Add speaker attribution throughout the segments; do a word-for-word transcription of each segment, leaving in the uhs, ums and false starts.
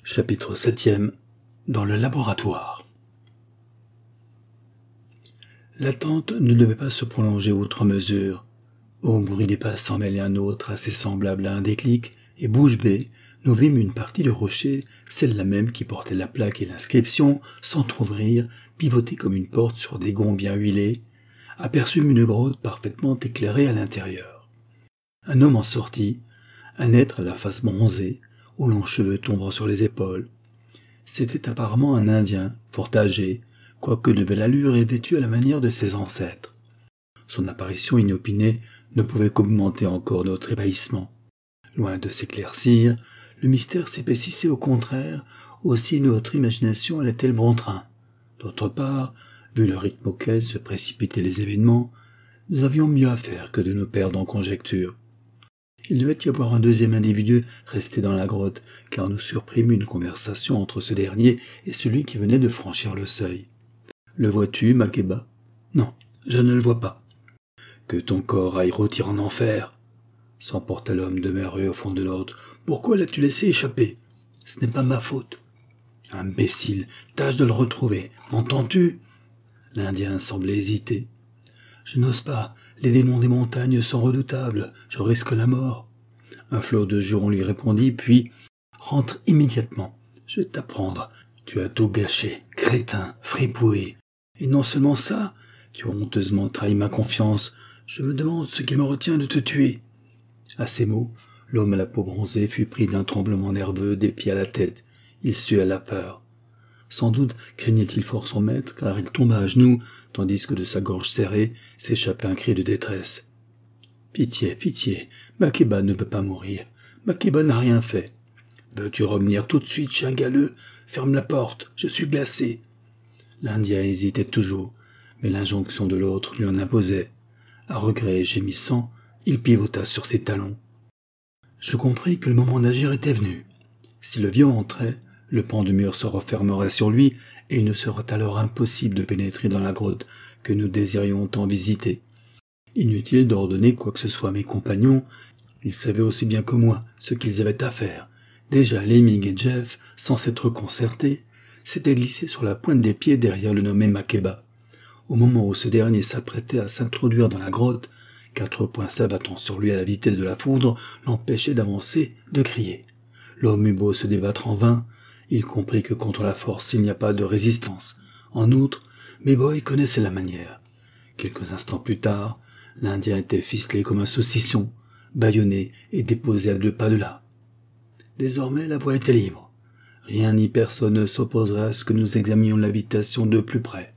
Speaker 1: Chapitre septième. Dans le laboratoire. L'attente ne devait pas se prolonger outre mesure. Au bruit des pas s'en mêlait un autre assez semblable à un déclic, et bouche bée, nous vîmes une partie de rocher, celle-là même qui portait la plaque et l'inscription, s'entr'ouvrir, pivoter comme une porte sur des gonds bien huilés, aperçûmes une grotte parfaitement éclairée à l'intérieur. Un homme en sortit, un être à la face bronzée, aux longs cheveux tombant sur les épaules. C'était apparemment un Indien, fort âgé, quoique de belle allure et vêtu à la manière de ses ancêtres. Son apparition inopinée ne pouvait qu'augmenter encore notre ébahissement. Loin de s'éclaircir, le mystère s'épaississait au contraire, aussi notre imagination allait-elle bon train. D'autre part, vu le rythme auquel se précipitaient les événements, nous avions mieux à faire que de nous perdre en conjectures. Il devait y avoir un deuxième individu resté dans la grotte, car nous surprîmes une conversation entre ce dernier et celui qui venait de franchir le seuil. « Le vois-tu, Makeba ?»« Non, je ne le vois pas. »« Que ton corps aille rôtir en enfer !» s'emporta l'homme demeuré au fond de l'ordre. « Pourquoi l'as-tu laissé échapper ?»« Ce n'est pas ma faute. »« Imbécile, tâche de le retrouver, m'entends-tu ?» L'Indien semblait hésiter. « Je n'ose pas. Les démons des montagnes sont redoutables, je risque la mort. » Un flot de jurons lui répondit, puis « Rentre immédiatement, je vais t'apprendre. Tu as tout gâché, crétin, fripouille. Et non seulement ça, tu as honteusement trahi ma confiance. Je me demande ce qui me retient de te tuer. » À ces mots, l'homme à la peau bronzée fut pris d'un tremblement nerveux des pieds à la tête. Il sua la peur. Sans doute craignait-il fort son maître, car il tomba à genoux, tandis que de sa gorge serrée s'échappait un cri de détresse. « Pitié, pitié, Makeba ne peut pas mourir. Makeba n'a rien fait. Veux-tu revenir tout de suite, chien galeux? Ferme la porte, je suis glacé. » L'Indien hésitait toujours, mais l'injonction de l'autre lui en imposait. À regret gémissant, il pivota sur ses talons. Je compris que le moment d'agir était venu. Si le vieux entrait, le pan de mur se refermerait sur lui, et il ne serait alors impossible de pénétrer dans la grotte que nous désirions tant visiter. Inutile d'ordonner quoi que ce soit à mes compagnons, ils savaient aussi bien que moi ce qu'ils avaient à faire. Déjà Lemming et Jeff, sans s'être concertés, s'étaient glissés sur la pointe des pieds derrière le nommé Makeba. Au moment où ce dernier s'apprêtait à s'introduire dans la grotte, quatre poings s'abattant sur lui à la vitesse de la foudre l'empêchaient d'avancer, de crier. L'homme eut beau se débattre en vain, il comprit que contre la force il n'y a pas de résistance. En outre, mes boys connaissaient la manière. Quelques instants plus tard, l'Indien était ficelé comme un saucisson, bâillonné et déposé à deux pas de là. Désormais, la voie était libre. Rien ni personne ne s'opposerait à ce que nous examinions l'habitation de plus près.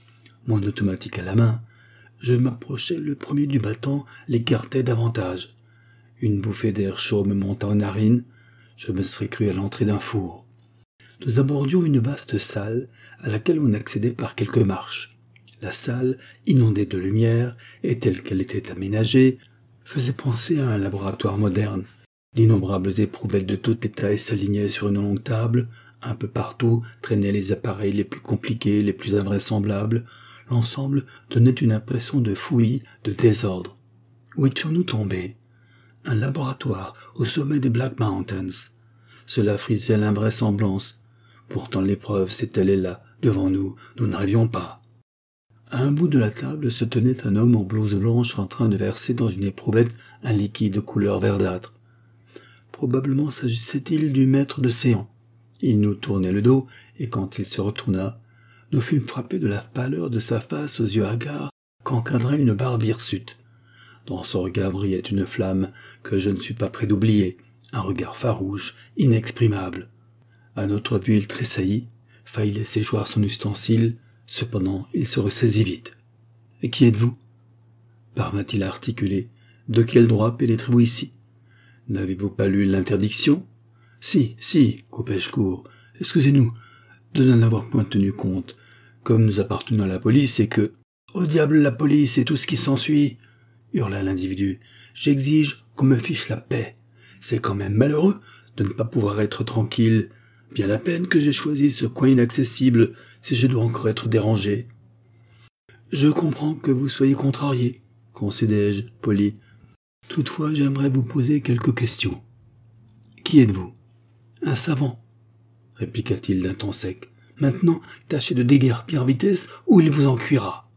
Speaker 1: Mon automatique à la main, je m'approchais le premier du battant, l'écartais davantage. Une bouffée d'air chaud me monta aux narines, je me serais cru à l'entrée d'un four. Nous abordions une vaste salle à laquelle on accédait par quelques marches. La salle, inondée de lumière, et telle qu'elle était aménagée, faisait penser à un laboratoire moderne. D'innombrables éprouvettes de toute taille s'alignaient sur une longue table. Un peu partout traînaient les appareils les plus compliqués, les plus invraisemblables. L'ensemble donnait une impression de fouillis, de désordre. Où étions-nous tombés? Un laboratoire au sommet des Black Mountains. Cela frisait l'invraisemblance. Pourtant l'épreuve s'étalait là, devant nous, nous n'arrivions pas. À un bout de la table se tenait un homme en blouse blanche en train de verser dans une éprouvette un liquide de couleur verdâtre. Probablement s'agissait-il du maître de séance. Il nous tournait le dos, et quand il se retourna, nous fûmes frappés de la pâleur de sa face aux yeux hagards qu'encadrait une barbe hirsute. Dans son regard brillait une flamme que je ne suis pas près d'oublier, un regard farouche, inexprimable. À notre vue, il tressaillit, faillit laisser choir son ustensile, cependant il se ressaisit vite. « Et qui êtes-vous » parvint-il à articuler. « De quel droit pénétrez-vous ici ?»« N'avez-vous pas lu l'interdiction ?»« Si, si, coupai-je court. Excusez-nous de n'en avoir point tenu compte. Comme nous appartenons à la police et que... »« Au diable la police et tout ce qui s'ensuit !» hurla l'individu. « J'exige qu'on me fiche la paix. C'est quand même malheureux de ne pas pouvoir être tranquille. Bien la peine que j'ai choisi ce coin inaccessible si je dois encore être dérangé. »« Je comprends que vous soyez contrarié, concédai-je, poli. Toutefois, j'aimerais vous poser quelques questions. Qui êtes-vous ? Un savant. répliqua-t-il d'un ton sec. Maintenant, tâchez de déguerpir vitesse ou il vous en cuira.